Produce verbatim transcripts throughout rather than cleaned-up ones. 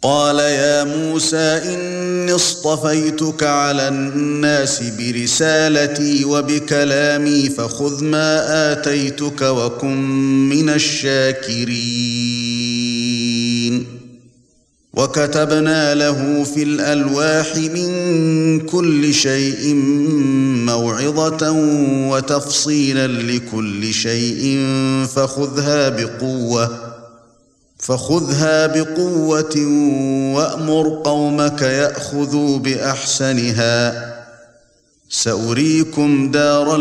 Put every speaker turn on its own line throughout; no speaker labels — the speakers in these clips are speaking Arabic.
قال يا موسى إني اصطفيتك على الناس برسالتي وبكلامي فخذ ما آتيتك وكن من الشاكرين وكتبنا له في الألواح من كل شيء موعظة وتفصيلا لكل شيء فخذها بقوة فخذها بقوة وأمر قومك يأخذوا بأحسنها سأريكم دار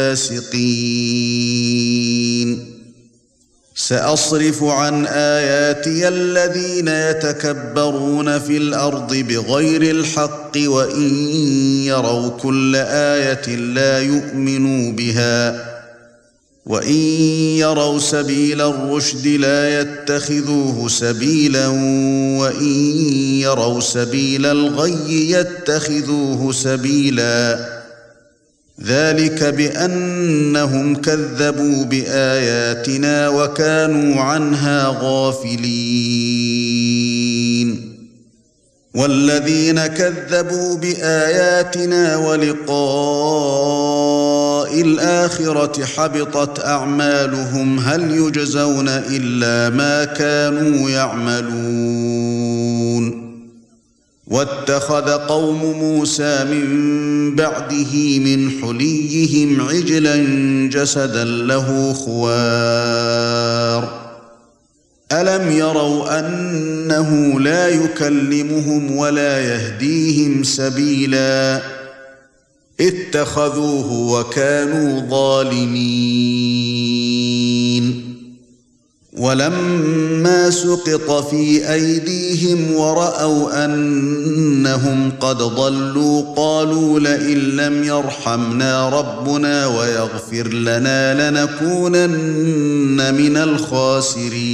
الفاسقين سأصرف عن آياتي الذين يتكبرون في الأرض بغير الحق وإن يروا كل آية لا يؤمنوا بها وَإِن يَرَوْا سَبِيلَ الرُّشْدِ لَا يَتَّخِذُوهُ سَبِيلًا وَإِن يَرَوْا سَبِيلَ الْغَيِّ يَتَّخِذُوهُ سَبِيلًا ذَلِكَ بِأَنَّهُمْ كَذَّبُوا بِآيَاتِنَا وَكَانُوا عَنْهَا غَافِلِينَ وَالَّذِينَ كَذَّبُوا بِآيَاتِنَا وَلِقَاءِ الْآخِرَةِ حَبِطَتْ أَعْمَالُهُمْ هَلْ يُجْزَوْنَ إِلَّا مَا كَانُوا يَعْمَلُونَ وَاتَّخَذَ قَوْمُ مُوسَى مِن بَعْدِهِ مِنْ حُلِيِّهِمْ عِجْلًا جَسَدًا لَهُ خُوَارٌ أَلَمْ يَرَوْا أَنَّهُ لَا يُكَلِّمُهُمْ وَلَا يَهْدِيهِمْ سَبِيلًا اتَّخَذُوهُ وَكَانُوا ظَالِمِينَ وَلَمَّا سُقِطَ فِي أَيْدِيهِمْ وَرَأَوْا أَنَّهُمْ قَدْ ضَلُّوا قَالُوا لَئِن لَّمْ يَرْحَمْنَا رَبُّنَا وَيَغْفِرْ لَنَا لَنَكُونَنَّ مِنَ الْخَاسِرِينَ